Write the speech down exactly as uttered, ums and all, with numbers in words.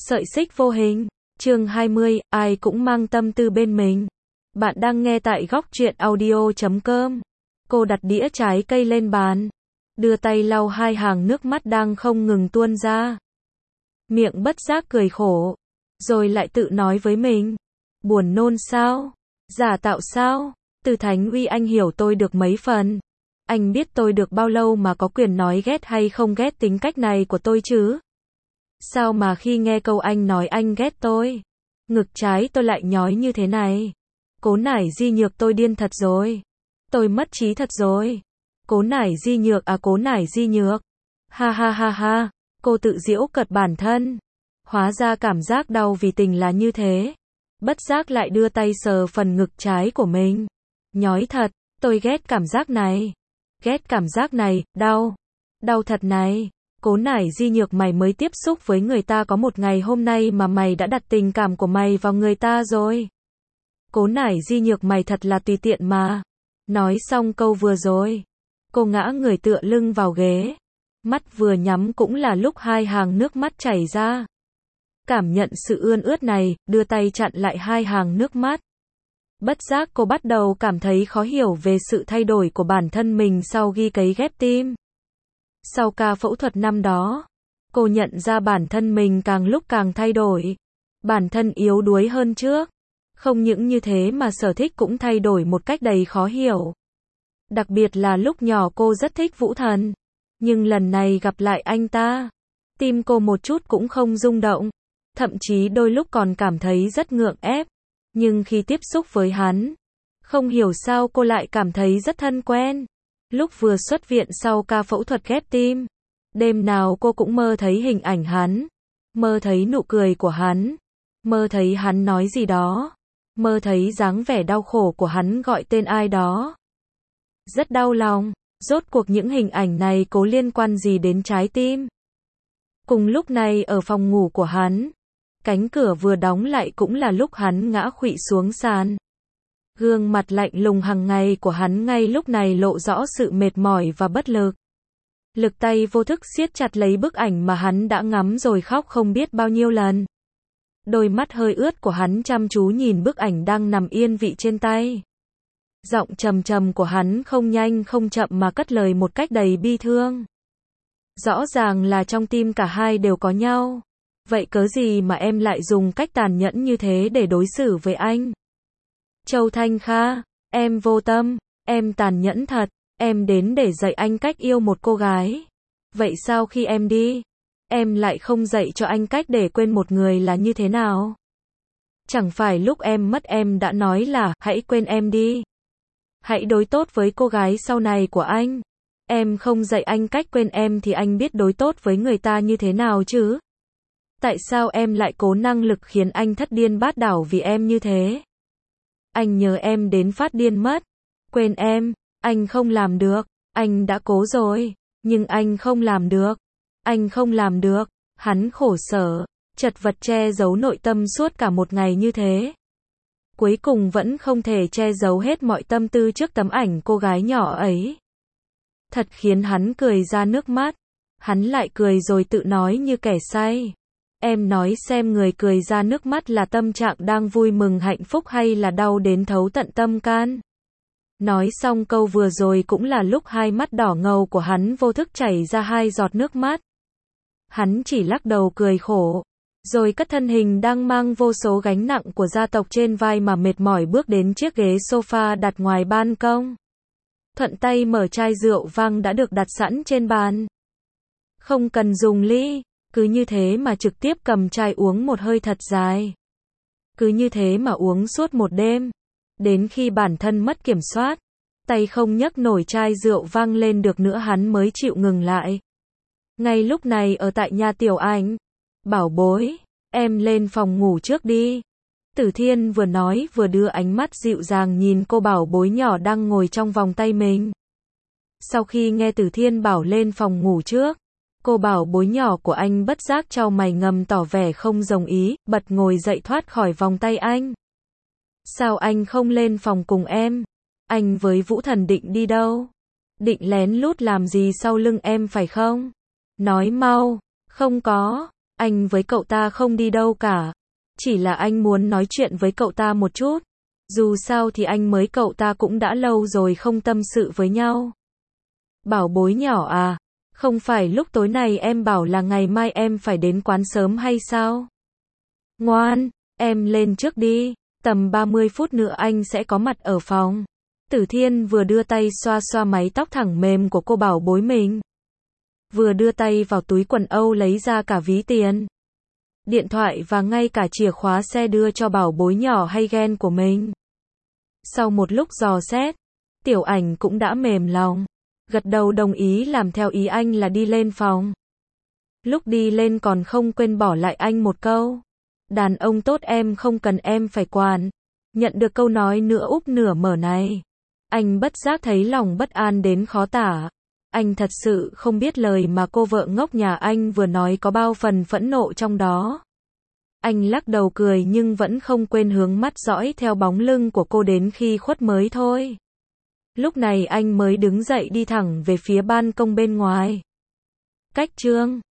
Sợi xích vô hình. Chương hai mươi, ai cũng mang tâm tư bên mình. Bạn đang nghe tại góc truyện audio chấm com. Cô đặt đĩa trái cây lên bàn, đưa tay lau hai hàng nước mắt đang không ngừng tuôn ra. Miệng bất giác cười khổ, rồi lại tự nói với mình, buồn nôn sao? Giả tạo sao? Từ Thánh Uy, anh hiểu tôi được mấy phần. Anh biết tôi được bao lâu mà có quyền nói ghét hay không ghét tính cách này của tôi chứ? Sao mà khi nghe câu anh nói anh ghét tôi, ngực trái tôi lại nhói như thế này? Cố Nải Di Nhược, tôi điên thật rồi. Tôi mất trí thật rồi. Cố Nải Di Nhược à, Cố Nải Di Nhược. Ha ha ha ha, cô tự giễu cợt bản thân. Hóa ra cảm giác đau vì tình là như thế. Bất giác lại đưa tay sờ phần ngực trái của mình. Nhói thật, tôi ghét cảm giác này. Ghét cảm giác này, đau. Đau thật này. Cố Nải Di Nhược, mày mới tiếp xúc với người ta có một ngày hôm nay mà mày đã đặt tình cảm của mày vào người ta rồi. Cố Nải Di Nhược, mày thật là tùy tiện mà. Nói xong câu vừa rồi, cô ngã người tựa lưng vào ghế. Mắt vừa nhắm cũng là lúc hai hàng nước mắt chảy ra. Cảm nhận sự ươn ướt này, đưa tay chặn lại hai hàng nước mắt. Bất giác cô bắt đầu cảm thấy khó hiểu về sự thay đổi của bản thân mình sau ghi cấy ghép tim. Sau ca phẫu thuật năm đó, cô nhận ra bản thân mình càng lúc càng thay đổi. Bản thân yếu đuối hơn trước. Không những như thế mà sở thích cũng thay đổi một cách đầy khó hiểu. Đặc biệt là lúc nhỏ cô rất thích Vũ Thần. Nhưng lần này gặp lại anh ta, tim cô một chút cũng không rung động. Thậm chí đôi lúc còn cảm thấy rất ngượng ép. Nhưng khi tiếp xúc với hắn, không hiểu sao cô lại cảm thấy rất thân quen. Lúc vừa xuất viện sau ca phẫu thuật ghép tim, đêm nào cô cũng mơ thấy hình ảnh hắn, mơ thấy nụ cười của hắn, mơ thấy hắn nói gì đó, mơ thấy dáng vẻ đau khổ của hắn gọi tên ai đó. Rất đau lòng, rốt cuộc những hình ảnh này có liên quan gì đến trái tim? Cùng lúc này ở phòng ngủ của hắn, cánh cửa vừa đóng lại cũng là lúc hắn ngã khuỵu xuống sàn. Gương mặt lạnh lùng hàng ngày của hắn ngay lúc này lộ rõ sự mệt mỏi và bất lực. Lực tay vô thức siết chặt lấy bức ảnh mà hắn đã ngắm rồi khóc không biết bao nhiêu lần. Đôi mắt hơi ướt của hắn chăm chú nhìn bức ảnh đang nằm yên vị trên tay. Giọng trầm trầm của hắn không nhanh không chậm mà cất lời một cách đầy bi thương. Rõ ràng là trong tim cả hai đều có nhau. Vậy cớ gì mà em lại dùng cách tàn nhẫn như thế để đối xử với anh? Châu Thanh Kha, em vô tâm, em tàn nhẫn thật, em đến để dạy anh cách yêu một cô gái. Vậy sao khi em đi, em lại không dạy cho anh cách để quên một người là như thế nào? Chẳng phải lúc em mất em đã nói là, hãy quên em đi. Hãy đối tốt với cô gái sau này của anh. Em không dạy anh cách quên em thì anh biết đối tốt với người ta như thế nào chứ? Tại sao em lại cố năng lực khiến anh thất điên bát đảo vì em như thế? Anh nhớ em đến phát điên mất. Quên em, anh không làm được. Anh đã cố rồi, nhưng anh không làm được. Anh không làm được. Hắn khổ sở, chật vật che giấu nội tâm suốt cả một ngày như thế. Cuối cùng vẫn không thể che giấu hết mọi tâm tư trước tấm ảnh cô gái nhỏ ấy. Thật khiến hắn cười ra nước mắt. Hắn lại cười rồi tự nói như kẻ say. Em nói xem, người cười ra nước mắt là tâm trạng đang vui mừng hạnh phúc hay là đau đến thấu tận tâm can? Nói xong câu vừa rồi cũng là lúc hai mắt đỏ ngầu của hắn vô thức chảy ra hai giọt nước mắt. Hắn chỉ lắc đầu cười khổ, rồi cất thân hình đang mang vô số gánh nặng của gia tộc trên vai mà mệt mỏi bước đến chiếc ghế sofa đặt ngoài ban công. Thuận tay mở chai rượu vang đã được đặt sẵn trên bàn. Không cần dùng ly. Cứ như thế mà trực tiếp cầm chai uống một hơi thật dài. Cứ như thế mà uống suốt một đêm. Đến khi bản thân mất kiểm soát, tay không nhấc nổi chai rượu vang lên được nữa hắn mới chịu ngừng lại. Ngay lúc này ở tại nhà Tiểu Ảnh, bảo bối, em lên phòng ngủ trước đi. Tử Thiên vừa nói vừa đưa ánh mắt dịu dàng nhìn cô bảo bối nhỏ đang ngồi trong vòng tay mình. Sau khi nghe Tử Thiên bảo lên phòng ngủ trước, cô bảo bối nhỏ của anh bất giác chau mày ngầm tỏ vẻ không đồng ý, bật ngồi dậy thoát khỏi vòng tay anh. Sao anh không lên phòng cùng em? Anh với Vũ Thần định đi đâu? Định lén lút làm gì sau lưng em phải không? Nói mau. Không có. Anh với cậu ta không đi đâu cả. Chỉ là anh muốn nói chuyện với cậu ta một chút. Dù sao thì anh mới cậu ta cũng đã lâu rồi không tâm sự với nhau. Bảo bối nhỏ à, không phải lúc tối này em bảo là ngày mai em phải đến quán sớm hay sao? Ngoan, em lên trước đi, tầm ba mươi phút nữa anh sẽ có mặt ở phòng. Tử Thiên vừa đưa tay xoa xoa mái tóc thẳng mềm của cô bảo bối mình. Vừa đưa tay vào túi quần âu lấy ra cả ví tiền, điện thoại và ngay cả chìa khóa xe đưa cho bảo bối nhỏ hay ghen của mình. Sau một lúc dò xét, Tiểu Ảnh cũng đã mềm lòng, gật đầu đồng ý làm theo ý anh là đi lên phòng. Lúc đi lên còn không quên bỏ lại anh một câu. Đàn ông tốt em không cần em phải quản. Nhận được câu nói nửa úp nửa mở này, anh bất giác thấy lòng bất an đến khó tả. Anh thật sự không biết lời mà cô vợ ngốc nhà anh vừa nói có bao phần phẫn nộ trong đó. Anh lắc đầu cười nhưng vẫn không quên hướng mắt dõi theo bóng lưng của cô đến khi khuất mới thôi. Lúc này anh mới đứng dậy đi thẳng về phía ban công bên ngoài. Cách chương